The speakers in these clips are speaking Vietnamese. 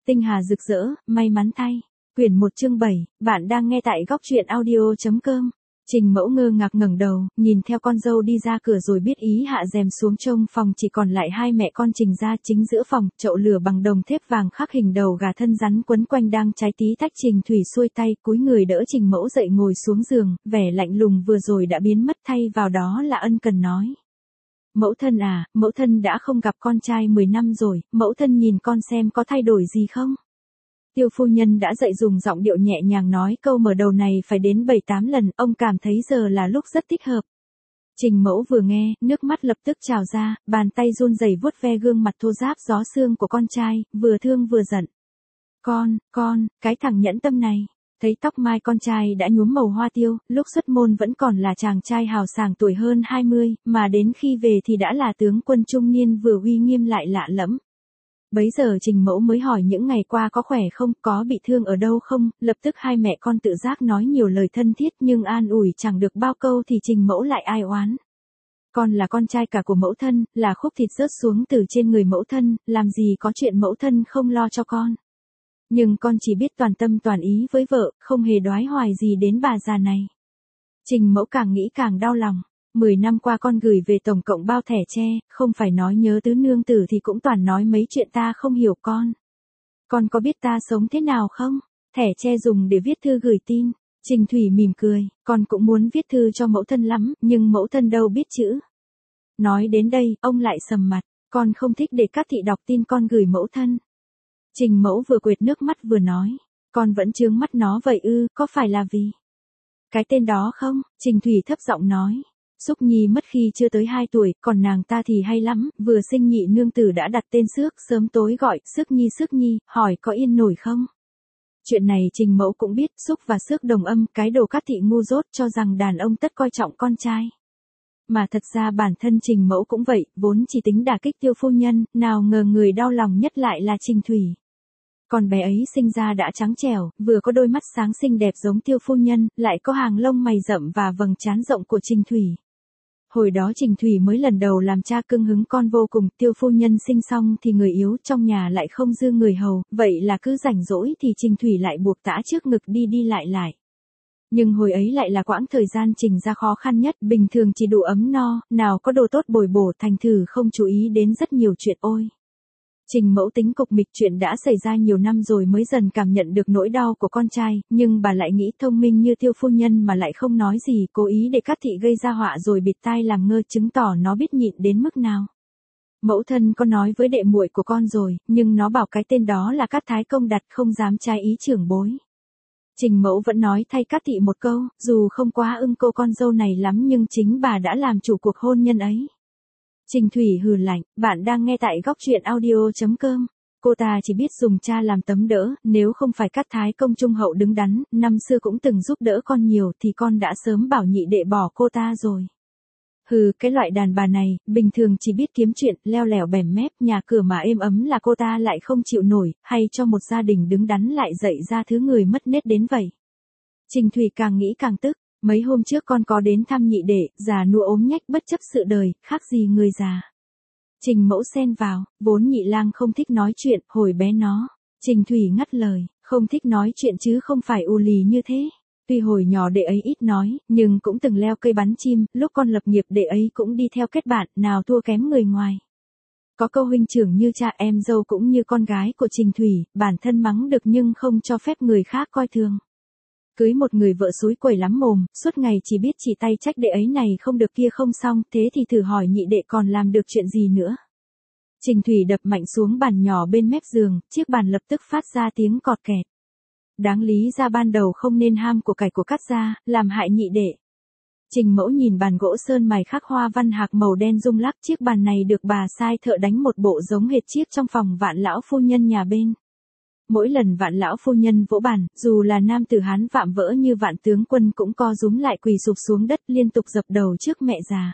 Tinh hà rực rỡ, may mắn thay. Quyển 1 chương 7, bạn đang nghe tại góc truyện audio.com. Trình Mẫu ngơ ngác ngẩng đầu, nhìn theo con dâu đi ra cửa rồi biết ý hạ rèm xuống trông phòng chỉ còn lại hai mẹ con Trình ra chính giữa phòng, chậu lửa bằng đồng thép vàng khắc hình đầu gà thân rắn quấn quanh đang cháy tí tách. Trình Thủy xuôi tay cúi người đỡ Trình Mẫu dậy ngồi xuống giường, vẻ lạnh lùng vừa rồi đã biến mất thay vào đó là ân cần nói. Mẫu thân à, mẫu thân đã không gặp con trai 10 năm rồi, mẫu thân nhìn con xem có thay đổi gì không? Tiêu phu nhân đã dậy dùng giọng điệu nhẹ nhàng nói câu mở đầu này phải đến 7-8 lần, ông cảm thấy giờ là lúc rất thích hợp. Trình Mẫu vừa nghe, nước mắt lập tức trào ra, bàn tay run rẩy vuốt ve gương mặt thô ráp gió xương của con trai, vừa thương vừa giận. Con, cái thằng nhẫn tâm này. Thấy tóc mai con trai đã nhuốm màu hoa tiêu, lúc xuất môn vẫn còn là chàng trai hào sảng tuổi hơn 20, mà đến khi về thì đã là tướng quân trung niên vừa uy nghiêm lại lạ lẫm. Bấy giờ Trình Mẫu mới hỏi những ngày qua có khỏe không, có bị thương ở đâu không, lập tức hai mẹ con tự giác nói nhiều lời thân thiết nhưng an ủi chẳng được bao câu thì Trình Mẫu lại ai oán. Con là con trai cả của mẫu thân, là khúc thịt rớt xuống từ trên người mẫu thân, làm gì có chuyện mẫu thân không lo cho con. Nhưng con chỉ biết toàn tâm toàn ý với vợ, không hề đoái hoài gì đến bà già này. Trình Mẫu càng nghĩ càng đau lòng. 10 năm qua con gửi về tổng cộng bao thẻ tre, không phải nói nhớ tứ nương tử thì cũng toàn nói mấy chuyện ta không hiểu con. Con có biết ta sống thế nào không? Thẻ tre dùng để viết thư gửi tin. Trình Thủy mỉm cười, con cũng muốn viết thư cho mẫu thân lắm, nhưng mẫu thân đâu biết chữ. Nói đến đây, ông lại sầm mặt, con không thích để các thị đọc tin con gửi mẫu thân. Trình Mẫu vừa quệt nước mắt vừa nói, con vẫn chướng mắt nó vậy ư, có phải là vì cái tên đó không? Trình Thủy thấp giọng nói, Xúc Nhi mất khi chưa tới 2 tuổi, còn nàng ta thì hay lắm, vừa sinh nhị nương tử đã đặt tên Xước, sớm tối gọi, Xước Nhi, hỏi có yên nổi không? Chuyện này Trình Mẫu cũng biết, Xúc và Xước đồng âm, cái đồ các thị ngu dốt cho rằng đàn ông tất coi trọng con trai. Mà thật ra bản thân Trình Mẫu cũng vậy, vốn chỉ tính đả kích Tiêu phu nhân, nào ngờ người đau lòng nhất lại là Trình Thủy. Con bé ấy sinh ra đã trắng trẻo, vừa có đôi mắt sáng xinh đẹp giống Tiêu phu nhân, lại có hàng lông mày rậm và vầng trán rộng của Trình Thủy. Hồi đó Trình Thủy mới lần đầu làm cha cưng hứng con vô cùng, Tiêu phu nhân sinh xong thì người yếu trong nhà lại không dư người hầu, vậy là cứ rảnh rỗi thì Trình Thủy lại buộc tã trước ngực đi đi lại. Nhưng hồi ấy lại là quãng thời gian Trình ra khó khăn nhất, bình thường chỉ đủ ấm no, nào có đồ tốt bồi bổ, thành thử không chú ý đến rất nhiều chuyện ôi. Trình Mẫu tính cục mịch, chuyện đã xảy ra nhiều năm rồi mới dần cảm nhận được nỗi đau của con trai, nhưng bà lại nghĩ thông minh như Tiêu phu nhân mà lại không nói gì, cố ý để Cát thị gây ra họa rồi bịt tai làm ngơ, chứng tỏ nó biết nhịn đến mức nào. Mẫu thân có nói với đệ muội của con rồi, nhưng nó bảo cái tên đó là Cát Thái Công đặt, không dám trái ý trưởng bối. Trình Mẫu vẫn nói thay Cát thị một câu, dù không quá ưng cô con dâu này lắm nhưng chính bà đã làm chủ cuộc hôn nhân ấy. Trình Thủy hừ lạnh, bạn đang nghe tại góc truyện audio.com. Cô ta chỉ biết dùng cha làm tấm đỡ, nếu không phải Cát Thái Công trung hậu đứng đắn, năm xưa cũng từng giúp đỡ con nhiều thì con đã sớm bảo nhị đệ bỏ cô ta rồi. Hừ, cái loại đàn bà này, bình thường chỉ biết kiếm chuyện, leo lẻo bẻm mép, nhà cửa mà êm ấm là cô ta lại không chịu nổi, hay cho một gia đình đứng đắn lại dạy ra thứ người mất nết đến vậy. Trình Thủy càng nghĩ càng tức. Mấy hôm trước con có đến thăm nhị đệ, già nua ốm nhách bất chấp sự đời, khác gì người già. Trình Mẫu xen vào, vốn nhị lang không thích nói chuyện, hồi bé nó. Trình Thủy ngắt lời, không thích nói chuyện chứ không phải u lì như thế. Tuy hồi nhỏ đệ ấy ít nói, nhưng cũng từng leo cây bắn chim, lúc con lập nghiệp đệ ấy cũng đi theo kết bạn, nào thua kém người ngoài. Có câu huynh trưởng như cha, em dâu cũng như con gái của Trình Thủy, bản thân mắng được nhưng không cho phép người khác coi thường. Cưới một người vợ xúi quẩy lắm mồm, suốt ngày chỉ biết chỉ tay trách đệ ấy này không được kia không xong, thế thì thử hỏi nhị đệ còn làm được chuyện gì nữa. Trình Thủy đập mạnh xuống bàn nhỏ bên mép giường, chiếc bàn lập tức phát ra tiếng cọt kẹt. Đáng lý ra ban đầu không nên ham của cải của Cát gia, làm hại nhị đệ. Trình Mẫu nhìn bàn gỗ sơn mài khắc hoa văn hạc màu đen rung lắc, chiếc bàn này được bà sai thợ đánh một bộ giống hệt chiếc trong phòng Vạn lão phu nhân nhà bên. Mỗi lần Vạn lão phu nhân vỗ bàn, dù là nam tử Hán vạm vỡ như Vạn tướng quân cũng co rúm lại quỳ sụp xuống đất liên tục dập đầu trước mẹ già.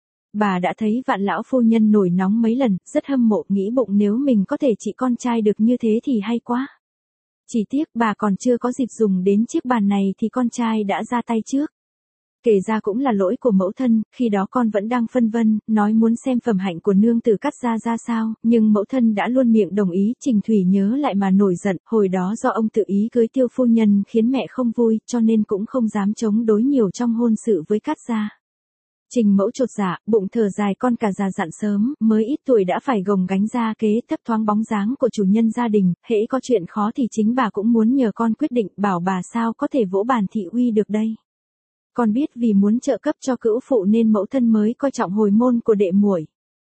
Bà đã thấy Vạn lão phu nhân nổi nóng mấy lần, rất hâm mộ, nghĩ bụng nếu mình có thể trị con trai được như thế thì hay quá. Chỉ tiếc bà còn chưa có dịp dùng đến chiếc bàn này thì con trai đã ra tay trước. Kể ra cũng là lỗi của mẫu thân, khi đó con vẫn đang phân vân, nói muốn xem phẩm hạnh của nương tử Cát gia ra sao, nhưng mẫu thân đã luôn miệng đồng ý. Trình Thủy nhớ lại mà nổi giận, hồi đó do ông tự ý cưới Tiêu phu nhân khiến mẹ không vui, cho nên cũng không dám chống đối nhiều trong hôn sự với Cát gia. Trình Mẫu chột dạ, bụng thở dài, con cả già dặn sớm, mới ít tuổi đã phải gồng gánh ra kế, thấp thoáng bóng dáng của chủ nhân gia đình, hễ có chuyện khó thì chính bà cũng muốn nhờ con quyết định, bảo bà sao có thể vỗ bàn thị uy được đây. Con biết vì muốn trợ cấp cho cữu phụ nên mẫu thân mới coi trọng hồi môn của đệ muội.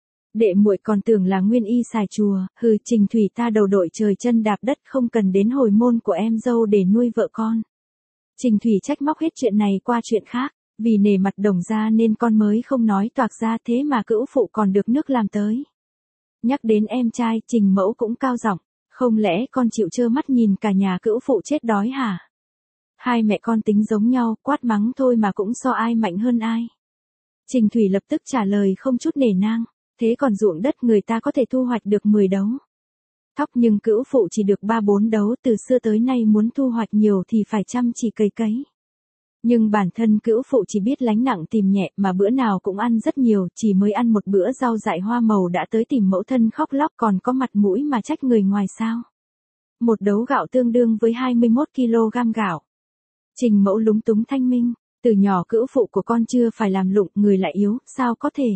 Đệ muội còn tưởng là nguyên y xài chùa, hừ, Trình Thủy ta đầu đội trời chân đạp đất, không cần đến hồi môn của em dâu để nuôi vợ con. Trình Thủy trách móc hết chuyện này qua chuyện khác, vì nể mặt Đồng gia nên con mới không nói toạc ra, thế mà cữu phụ còn được nước làm tới. Nhắc đến em trai, Trình Mẫu cũng cao giọng, không lẽ con chịu trơ mắt nhìn cả nhà cữu phụ chết đói hả? Hai mẹ con tính giống nhau, quát mắng thôi mà cũng so ai mạnh hơn ai. Trình Thủy lập tức trả lời không chút nể nang, thế còn ruộng đất người ta có thể thu hoạch được 10 đấu thóc nhưng cữu phụ chỉ được 3-4 đấu, từ xưa tới nay muốn thu hoạch nhiều thì phải chăm chỉ cày cấy. Nhưng bản thân cữu phụ chỉ biết lánh nặng tìm nhẹ, mà bữa nào cũng ăn rất nhiều, chỉ mới ăn một bữa rau dại hoa màu đã tới tìm mẫu thân khóc lóc, còn có mặt mũi mà trách người ngoài sao? Một đấu gạo tương đương với 21 kg gạo. Trình Mẫu lúng túng thanh minh, từ nhỏ cữu phụ của con chưa phải làm lụng, người lại yếu, sao có thể?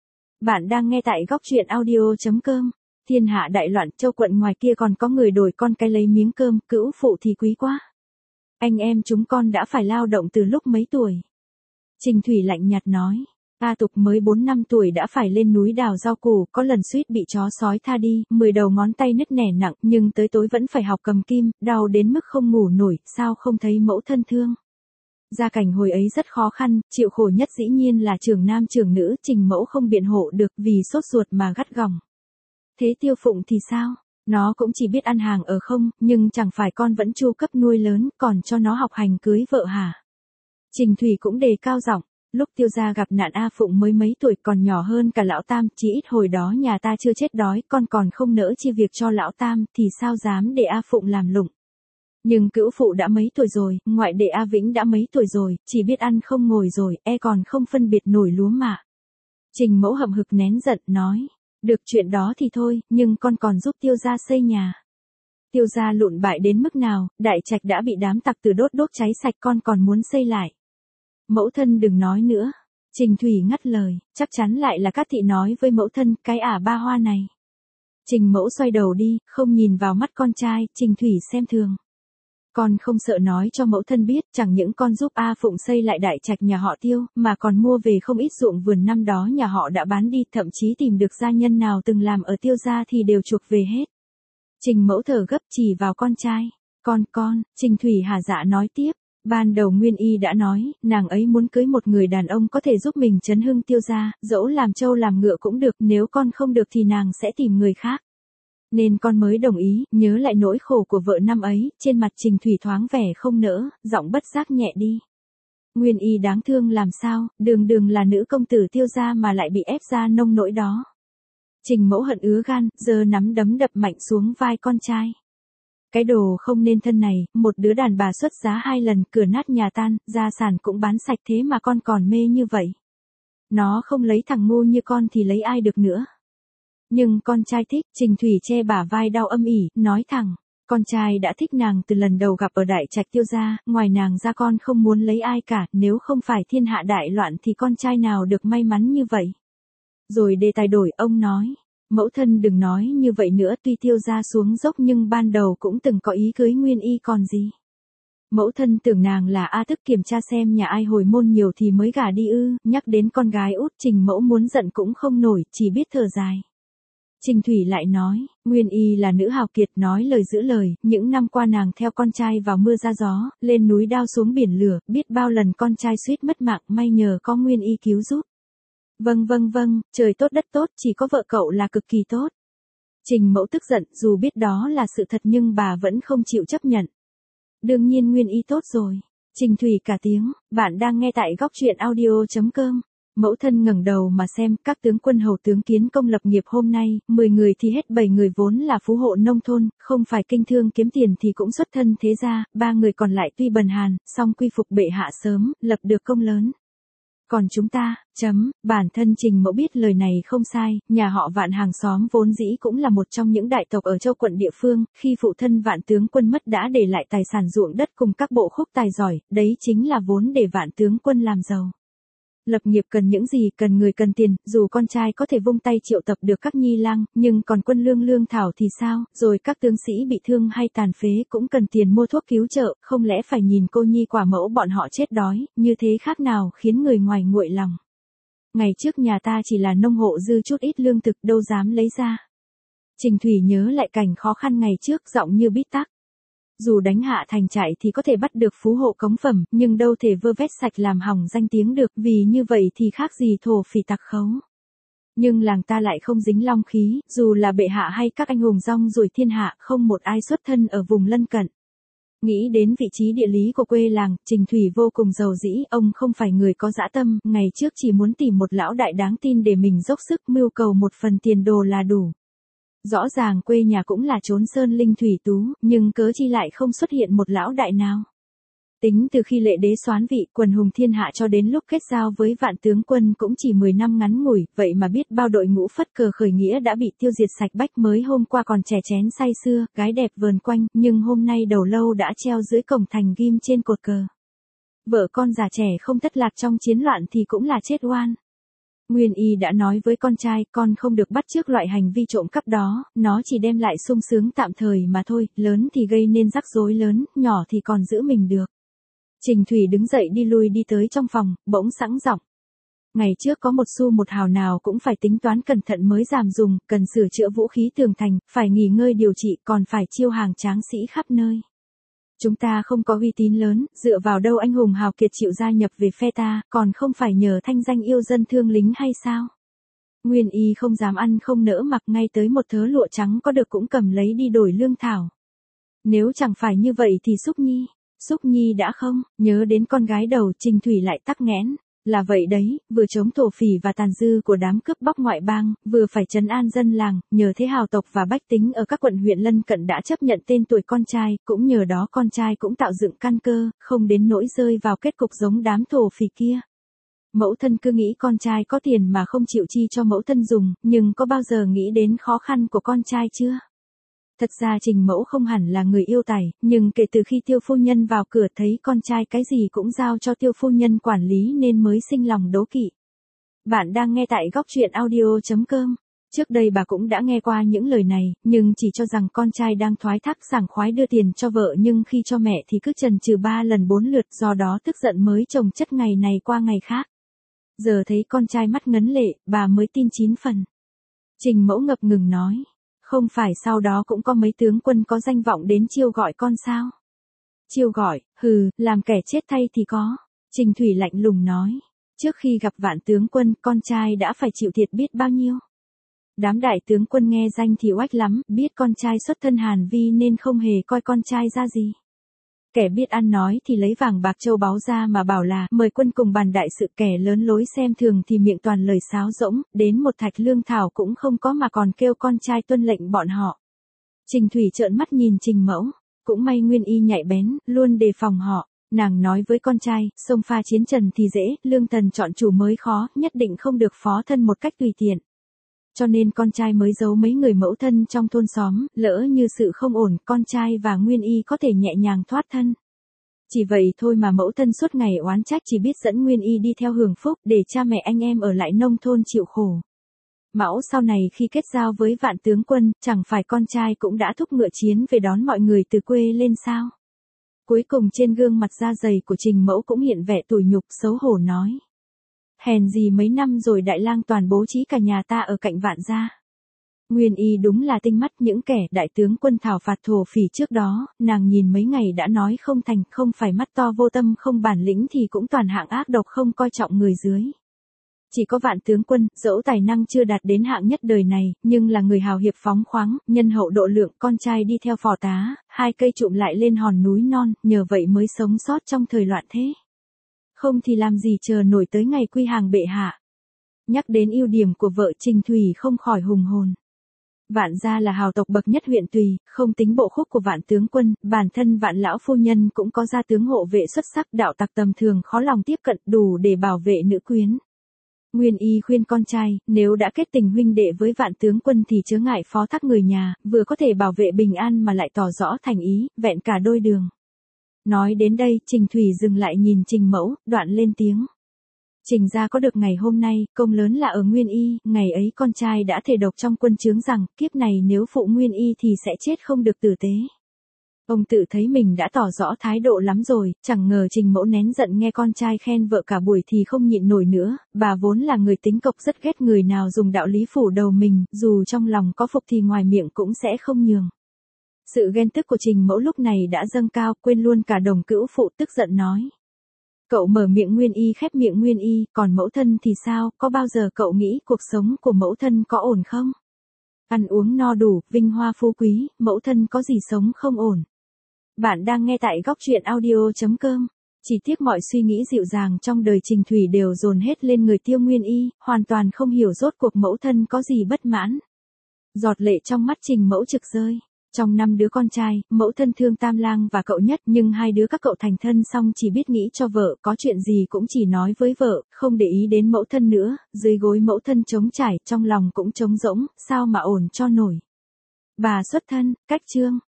Bạn đang nghe tại góc truyện audio.com. Thiên hạ đại loạn, Châu quận ngoài kia còn có người đổi con cái lấy miếng cơm, cữu phụ thì quý quá. Anh em chúng con đã phải lao động từ lúc mấy tuổi? Trình Thủy lạnh nhạt nói, A Tục mới 4 năm tuổi đã phải lên núi đào rau củ, có lần suýt bị chó sói tha đi, 10 đầu ngón tay nứt nẻ nặng, nhưng tới tối vẫn phải học cầm kim, đau đến mức không ngủ nổi, sao không thấy mẫu thân thương? Gia cảnh hồi ấy rất khó khăn, chịu khổ nhất dĩ nhiên là trưởng nam trưởng nữ, Trình Mẫu không biện hộ được vì sốt ruột mà gắt gỏng. Thế Tiêu Phụng thì sao? Nó cũng chỉ biết ăn hàng ở không, nhưng chẳng phải con vẫn chu cấp nuôi lớn, còn cho nó học hành cưới vợ hả? Trình Thủy cũng đề cao giọng, lúc Tiêu gia gặp nạn A Phụng mới mấy tuổi, còn nhỏ hơn cả lão Tam, chỉ ít hồi đó nhà ta chưa chết đói, con còn không nỡ chi việc cho lão Tam, thì sao dám để A Phụng làm lụng. Nhưng cữu phụ đã mấy tuổi rồi, ngoại đệ A Vĩnh đã mấy tuổi rồi, chỉ biết ăn không ngồi rồi, còn không phân biệt nổi lúa mạ. Trình Mẫu hậm hực nén giận, nói, được chuyện đó thì thôi, nhưng con còn giúp Tiêu gia xây nhà. Tiêu gia lụn bại đến mức nào, đại trạch đã bị đám tặc tử đốt cháy sạch, con còn muốn xây lại. Mẫu thân đừng nói nữa. Trình Thủy ngắt lời, chắc chắn lại là Cát thị nói với mẫu thân, cái ba hoa này. Trình Mẫu xoay đầu đi, không nhìn vào mắt con trai, Trình Thủy xem thường. Con không sợ nói cho mẫu thân biết, chẳng những con giúp A Phụng xây lại đại trạch nhà họ Tiêu, mà còn mua về không ít ruộng vườn năm đó nhà họ đã bán đi, thậm chí tìm được gia nhân nào từng làm ở Tiêu gia thì đều chuộc về hết. Trình Mẫu thở gấp chỉ vào con trai. Con, Trình Thủy hả dạ nói tiếp. Ban đầu Nguyên Y đã nói, nàng ấy muốn cưới một người đàn ông có thể giúp mình chấn hưng Tiêu gia, dẫu làm trâu làm ngựa cũng được, nếu con không được thì nàng sẽ tìm người khác. Nên con mới đồng ý, nhớ lại nỗi khổ của vợ năm ấy, trên mặt Trình Thủy thoáng vẻ không nỡ, giọng bất giác nhẹ đi. Nguyên Y đáng thương làm sao, đường là nữ công tử Tiêu gia mà lại bị ép ra nông nỗi đó. Trình Mẫu hận ứa gan, giơ nắm đấm đập mạnh xuống vai con trai. Cái đồ không nên thân này, một đứa đàn bà xuất giá 2 lần, cửa nát nhà tan, gia sản cũng bán sạch, thế mà con còn mê như vậy. Nó không lấy thằng ngu như con thì lấy ai được nữa. Nhưng con trai thích, Trình Thủy che bả vai đau âm ỉ, nói thẳng. Con trai đã thích nàng từ lần đầu gặp ở đại trạch Tiêu gia, ngoài nàng ra con không muốn lấy ai cả, nếu không phải thiên hạ đại loạn thì con trai nào được may mắn như vậy. Rồi đề tài đổi, ông nói. Mẫu thân đừng nói như vậy nữa, tuy Tiêu gia xuống dốc nhưng ban đầu cũng từng có ý cưới Nguyên Y còn gì. Mẫu thân tưởng nàng là A Thức kiểm tra xem nhà ai hồi môn nhiều thì mới gả đi ư, nhắc đến con gái út Trình Mẫu muốn giận cũng không nổi, chỉ biết thở dài. Trình Thủy lại nói, Nguyên Y là nữ hào kiệt, nói lời giữ lời, những năm qua nàng theo con trai vào mưa ra gió, lên núi đao xuống biển lửa, biết bao lần con trai suýt mất mạng, may nhờ có Nguyên Y cứu giúp. Vâng, trời tốt đất tốt, chỉ có vợ cậu là cực kỳ tốt. Trình Mẫu tức giận, dù biết đó là sự thật nhưng bà vẫn không chịu chấp nhận. Đương nhiên Nguyên Y tốt rồi. Trình Thủy cả tiếng, bạn đang nghe tại góc truyện audio.com. Mẫu thân ngẩng đầu mà xem, các tướng quân hầu tướng kiến công lập nghiệp hôm nay, 10 người thì hết 7 người vốn là phú hộ nông thôn, không phải kinh thương kiếm tiền thì cũng xuất thân thế gia, 3 người còn lại tuy bần hàn, song quy phục bệ hạ sớm, lập được công lớn. Còn chúng ta, bản thân Trình Mẫu biết lời này không sai, nhà họ Vạn hàng xóm vốn dĩ cũng là một trong những đại tộc ở Châu quận địa phương, khi phụ thân Vạn tướng quân mất đã để lại tài sản ruộng đất cùng các bộ khúc tài giỏi, đấy chính là vốn để Vạn tướng quân làm giàu. Lập nghiệp cần những gì, cần người cần tiền, dù con trai có thể vung tay triệu tập được các nhi lang, nhưng còn quân lương lương thảo thì sao, rồi các tướng sĩ bị thương hay tàn phế cũng cần tiền mua thuốc cứu trợ, không lẽ phải nhìn cô nhi quả mẫu bọn họ chết đói, như thế khác nào khiến người ngoài nguội lòng. Ngày trước nhà ta chỉ là nông hộ dư chút ít lương thực đâu dám lấy ra. Trình Thủy nhớ lại cảnh khó khăn ngày trước giọng như bít tắc. Dù đánh hạ thành trại thì có thể bắt được phú hộ cống phẩm, nhưng đâu thể vơ vét sạch làm hỏng danh tiếng được, vì như vậy thì khác gì thổ phỉ tặc khấu. Nhưng làng ta lại không dính long khí, dù là bệ hạ hay các anh hùng rong ruổi thiên hạ, không một ai xuất thân ở vùng lân cận. Nghĩ đến vị trí địa lý của quê làng, Trình Thủy vô cùng giàu dĩ, ông không phải người có dã tâm, ngày trước chỉ muốn tìm một lão đại đáng tin để mình dốc sức mưu cầu một phần tiền đồ là đủ. Rõ ràng quê nhà cũng là chốn sơn linh thủy tú, nhưng cớ chi lại không xuất hiện một lão đại nào. Tính từ khi Lệ Đế soán vị, quần hùng thiên hạ cho đến lúc kết giao với Vạn tướng quân cũng chỉ 10 năm ngắn ngủi, vậy mà biết bao đội ngũ phất cờ khởi nghĩa đã bị tiêu diệt sạch bách, mới hôm qua còn chè chén say sưa, gái đẹp vờn quanh, nhưng hôm nay đầu lâu đã treo dưới cổng thành ghim trên cột cờ. Vợ con già trẻ không thất lạc trong chiến loạn thì cũng là chết oan. Nguyên Y đã nói với con trai, con không được bắt chước loại hành vi trộm cắp đó, nó chỉ đem lại sung sướng tạm thời mà thôi, lớn thì gây nên rắc rối lớn, nhỏ thì còn giữ mình được. Trình Thủy đứng dậy đi lui đi tới trong phòng, bỗng sẵn giọng. Ngày trước có một xu một hào nào cũng phải tính toán cẩn thận mới dám dùng, cần sửa chữa vũ khí tường thành, phải nghỉ ngơi điều trị, còn phải chiêu hàng tráng sĩ khắp nơi. Chúng ta không có uy tín lớn, dựa vào đâu anh hùng hào kiệt chịu gia nhập về phe ta, còn không phải nhờ thanh danh yêu dân thương lính hay sao? Nguyên Y không dám ăn không nỡ mặc, ngay tới một thớ lụa trắng có được cũng cầm lấy đi đổi lương thảo. Nếu chẳng phải như vậy thì Xúc Nhi đã không, nhớ đến con gái đầu, Trình Thủy lại tắc nghẽn. Là vậy đấy, vừa chống thổ phỉ và tàn dư của đám cướp bóc ngoại bang, vừa phải trấn an dân làng, nhờ thế hào tộc và bách tính ở các quận huyện lân cận đã chấp nhận tên tuổi con trai, cũng nhờ đó con trai cũng tạo dựng căn cơ, không đến nỗi rơi vào kết cục giống đám thổ phỉ kia. Mẫu thân cứ nghĩ con trai có tiền mà không chịu chi cho mẫu thân dùng, nhưng có bao giờ nghĩ đến khó khăn của con trai chưa? Thật ra Trình Mẫu không hẳn là người yêu tài, nhưng kể từ khi Tiêu phu nhân vào cửa thấy con trai cái gì cũng giao cho Tiêu phu nhân quản lý nên mới sinh lòng đố kỵ. Bạn đang nghe tại góc truyện audio.com. Trước đây bà cũng đã nghe qua những lời này, nhưng chỉ cho rằng con trai đang thoái thác sảng khoái đưa tiền cho vợ, nhưng khi cho mẹ thì cứ chần chừ 3 lần 4 lượt, do đó tức giận mới chồng chất ngày này qua ngày khác. Giờ thấy con trai mắt ngấn lệ, bà mới tin 9 phần. Trình Mẫu ngập ngừng nói. Không phải sau đó cũng có mấy tướng quân có danh vọng đến chiêu gọi con sao? Chiêu gọi, làm kẻ chết thay thì có. Trình Thủy lạnh lùng nói. Trước khi gặp Vạn tướng quân, con trai đã phải chịu thiệt biết bao nhiêu. Đám đại tướng quân nghe danh thì oách lắm, biết con trai xuất thân Hàn Vi nên không hề coi con trai ra gì. Kẻ biết ăn nói thì lấy vàng bạc châu báu ra mà bảo là mời quân cùng bàn đại sự, kẻ lớn lối xem thường thì miệng toàn lời sáo rỗng, đến một thạch lương thảo cũng không có mà còn kêu con trai tuân lệnh bọn họ. Trình Thủy trợn mắt nhìn Trình Mẫu, cũng may Nguyên Y nhạy bén, luôn đề phòng họ. Nàng nói với con trai, xông pha chiến trần thì dễ, lương thần chọn chủ mới khó, nhất định không được phó thân một cách tùy tiện. Cho nên con trai mới giấu mấy người mẫu thân trong thôn xóm, lỡ như sự không ổn, con trai và Nguyên Y có thể nhẹ nhàng thoát thân. Chỉ vậy thôi mà mẫu thân suốt ngày oán trách, chỉ biết dẫn Nguyên Y đi theo hưởng phúc để cha mẹ anh em ở lại nông thôn chịu khổ. Mão sau này khi kết giao với Vạn tướng quân, chẳng phải con trai cũng đã thúc ngựa chiến về đón mọi người từ quê lên sao? Cuối cùng trên gương mặt da dày của Trình Mẫu cũng hiện vẻ tủi nhục, xấu hổ nói. Hèn gì mấy năm rồi đại lang toàn bố trí cả nhà ta ở cạnh Vạn gia. Nguyên Y đúng là tinh mắt, những kẻ đại tướng quân thảo phạt thổ phỉ trước đó, nàng nhìn mấy ngày đã nói không thành, không phải mắt to vô tâm không bản lĩnh thì cũng toàn hạng ác độc không coi trọng người dưới. Chỉ có Vạn tướng quân, dẫu tài năng chưa đạt đến hạng nhất đời này, nhưng là người hào hiệp phóng khoáng, nhân hậu độ lượng, con trai đi theo phò tá, 2 cây trụm lại lên hòn núi non, nhờ vậy mới sống sót trong thời loạn thế. Không thì làm gì chờ nổi tới ngày quy hàng bệ hạ. Nhắc đến ưu điểm của vợ, Trình Thủy không khỏi hùng hồn. Vạn gia là hào tộc bậc nhất huyện Tùy, không tính bộ khúc của Vạn tướng quân, bản thân Vạn lão phu nhân cũng có gia tướng hộ vệ xuất sắc, đạo tặc tầm thường khó lòng tiếp cận, đủ để bảo vệ nữ quyến. Nguyên Y khuyên con trai, nếu đã kết tình huynh đệ với Vạn tướng quân thì chớ ngại phó thác người nhà, vừa có thể bảo vệ bình an mà lại tỏ rõ thành ý, vẹn cả đôi đường. Nói đến đây, Trình Thủy dừng lại nhìn Trình Mẫu, đoạn lên tiếng. Trình gia có được ngày hôm nay, công lớn là ở Nguyên Y, ngày ấy con trai đã thề độc trong quân chướng rằng, kiếp này nếu phụ Nguyên Y thì sẽ chết không được tử tế. Ông tự thấy mình đã tỏ rõ thái độ lắm rồi, chẳng ngờ Trình Mẫu nén giận nghe con trai khen vợ cả buổi thì không nhịn nổi nữa, bà vốn là người tính cộc rất ghét người nào dùng đạo lý phủ đầu mình, dù trong lòng có phục thì ngoài miệng cũng sẽ không nhường. Sự ghen tức của Trình Mẫu lúc này đã dâng cao, quên luôn cả Đồng Cữu phụ, tức giận nói. Cậu mở miệng Nguyên Y khép miệng Nguyên Y, còn mẫu thân thì sao, có bao giờ cậu nghĩ cuộc sống của mẫu thân có ổn không? Ăn uống no đủ, vinh hoa phú quý, mẫu thân có gì sống không ổn? Bạn đang nghe tại góc truyện audio.com. Chỉ tiếc mọi suy nghĩ dịu dàng trong đời Trình Thủy đều dồn hết lên người Tiêu Nguyên Y, hoàn toàn không hiểu rốt cuộc mẫu thân có gì bất mãn. Giọt lệ trong mắt Trình Mẫu trực rơi. Trong 5 đứa con trai, mẫu thân thương Tam Lang và cậu nhất, nhưng 2 đứa các cậu thành thân xong chỉ biết nghĩ cho vợ, có chuyện gì cũng chỉ nói với vợ, không để ý đến mẫu thân nữa, dưới gối mẫu thân trống trải, trong lòng cũng trống rỗng, sao mà ổn cho nổi. Bà xuất thân, cách trương,